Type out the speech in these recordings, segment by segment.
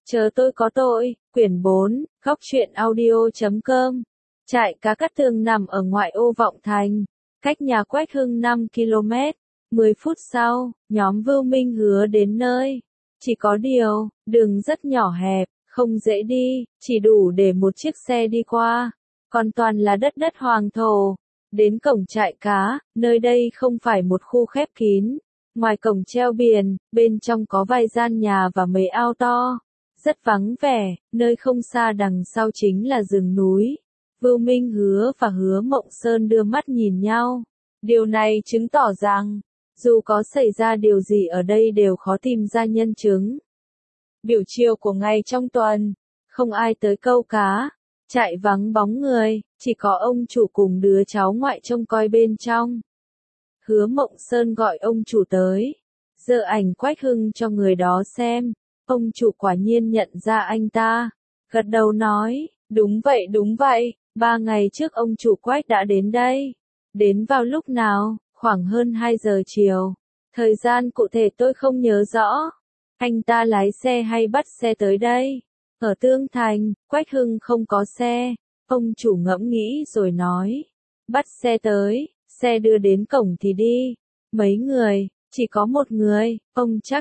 Chờ tôi có tội, quyển 4, góc truyện audio.com. Trại cá Cát Tường nằm ở ngoại ô Vọng Thành, cách nhà Quách Hưng 5 km. 10 phút sau, nhóm Vưu Minh Hứa đến nơi. Chỉ có điều, đường rất nhỏ hẹp, không dễ đi, chỉ đủ để một chiếc xe đi qua. Còn toàn là đất hoàng thổ. Đến cổng trại cá, nơi đây không phải một khu khép kín. Ngoài cổng treo biển, bên trong có vài gian nhà và mấy ao to. Rất vắng vẻ, nơi không xa đằng sau chính là rừng núi. Vưu Minh Hứa và Hứa Mộng Sơn đưa mắt nhìn nhau. Điều này chứng tỏ rằng, dù có xảy ra điều gì ở đây đều khó tìm ra nhân chứng. Buổi chiều của ngày trong tuần, không ai tới câu cá, trại vắng bóng người, chỉ có ông chủ cùng đứa cháu ngoại trông coi bên trong. Hứa Mộng Sơn gọi ông chủ tới, giơ ảnh Quách Hưng cho người đó xem. Ông chủ quả nhiên nhận ra anh ta, gật đầu nói, đúng vậy, 3 ngày trước ông chủ Quách đã đến đây. Đến vào lúc nào, khoảng hơn 2 giờ chiều. Thời gian cụ thể tôi không nhớ rõ. Anh ta lái xe hay bắt xe tới đây? Ở Tương Thành, Quách Hưng không có xe. Ông chủ ngẫm nghĩ rồi nói, bắt xe tới, xe đưa đến cổng thì đi. Mấy người? Chỉ có một người, ông chắc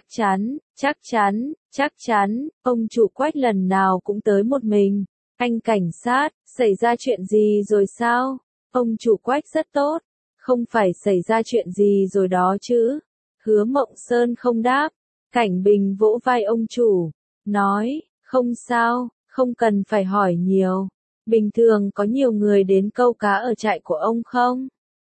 chắn, ông chủ Quách lần nào cũng tới một mình. Anh cảnh sát, xảy ra chuyện gì rồi sao? Ông chủ Quách rất tốt, không phải xảy ra chuyện gì rồi đó chứ. Hứa Mộng Sơn không đáp, Cảnh Bình vỗ vai ông chủ, nói, không sao, không cần phải hỏi nhiều. Bình thường có nhiều người đến câu cá ở trại của ông không?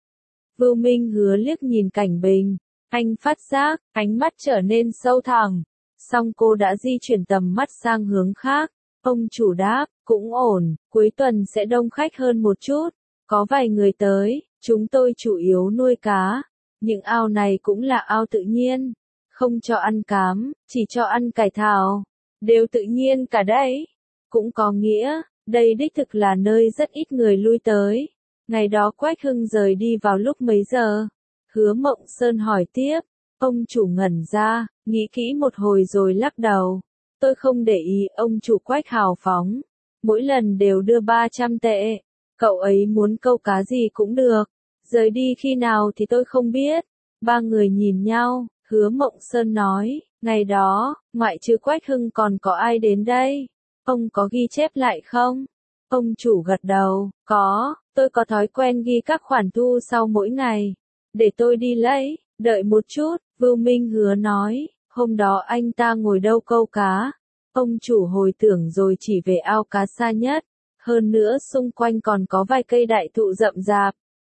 Vưu Minh Hứa liếc nhìn Cảnh Bình. Anh phát giác, ánh mắt trở nên sâu thẳm. Song cô đã di chuyển tầm mắt sang hướng khác. Ông chủ đáp, cũng ổn, cuối tuần sẽ đông khách hơn một chút. Có vài người tới, chúng tôi chủ yếu nuôi cá. Những ao này cũng là ao tự nhiên. Không cho ăn cám, chỉ cho ăn cải thảo. Đều tự nhiên cả đấy. Cũng có nghĩa, đây đích thực là nơi rất ít người lui tới. Ngày đó Quách Hưng rời đi vào lúc mấy giờ? Hứa Mộng Sơn hỏi tiếp, ông chủ ngẩn ra, nghĩ kỹ một hồi rồi lắc đầu. Tôi không để ý, ông chủ Quách hào phóng. Mỗi lần đều đưa 300 tệ. Cậu ấy muốn câu cá gì cũng được. Rời đi khi nào thì tôi không biết. 3 người nhìn nhau, Hứa Mộng Sơn nói, ngày đó, ngoại trừ Quách Hưng còn có ai đến đây? Ông có ghi chép lại không? Ông chủ gật đầu, có, tôi có thói quen ghi các khoản thu sau mỗi ngày. Để tôi đi lấy, đợi một chút, Vưu Minh Hứa nói, hôm đó anh ta ngồi đâu câu cá. Ông chủ hồi tưởng rồi chỉ về ao cá xa nhất, hơn nữa xung quanh còn có vài cây đại thụ rậm rạp.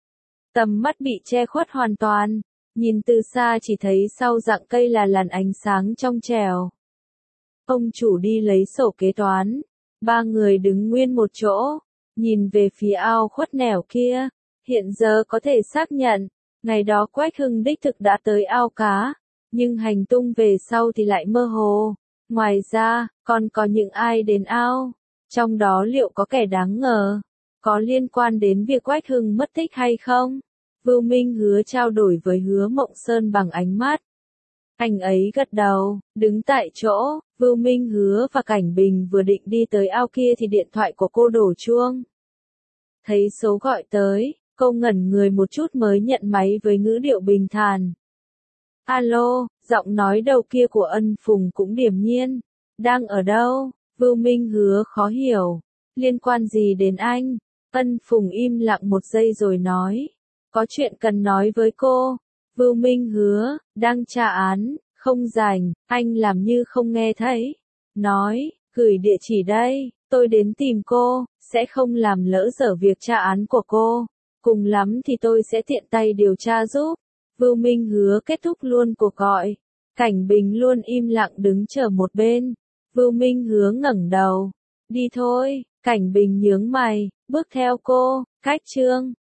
Tầm mắt bị che khuất hoàn toàn, nhìn từ xa chỉ thấy sau rặng cây là làn ánh sáng trong trẻo. Ông chủ đi lấy sổ kế toán, 3 người đứng nguyên một chỗ, nhìn về phía ao khuất nẻo kia, hiện giờ có thể xác nhận. Ngày đó Quách Hưng đích thực đã tới ao cá, nhưng hành tung về sau thì lại mơ hồ. Ngoài ra, còn có những ai đến ao, trong đó liệu có kẻ đáng ngờ, có liên quan đến việc Quách Hưng mất tích hay không? Vưu Minh Hứa trao đổi với Hứa Mộng Sơn bằng ánh mắt. Anh ấy gật đầu, đứng tại chỗ, Vưu Minh Hứa và Cảnh Bình vừa định đi tới ao kia thì điện thoại của cô đổ chuông. Thấy số gọi tới, cô ngẩn người một chút mới nhận máy với ngữ điệu bình thản. Alo, giọng nói đầu kia của Ân Phùng cũng điềm nhiên. Đang ở đâu? Vưu Minh Hứa khó hiểu. Liên quan gì đến anh? Ân Phùng im lặng một giây rồi nói. Có chuyện cần nói với cô. Vưu Minh Hứa, đang tra án, không rảnh, anh làm như không nghe thấy. Nói, gửi địa chỉ đây, tôi đến tìm cô, sẽ không làm lỡ dở việc tra án của cô. Cùng lắm thì tôi sẽ tiện tay điều tra giúp. Vưu Minh Hứa kết thúc luôn cuộc gọi. Cảnh Bình luôn im lặng đứng chờ một bên. Vưu Minh Hứa ngẩng đầu. Đi thôi, Cảnh Bình nhướng mày, bước theo cô, cách chương.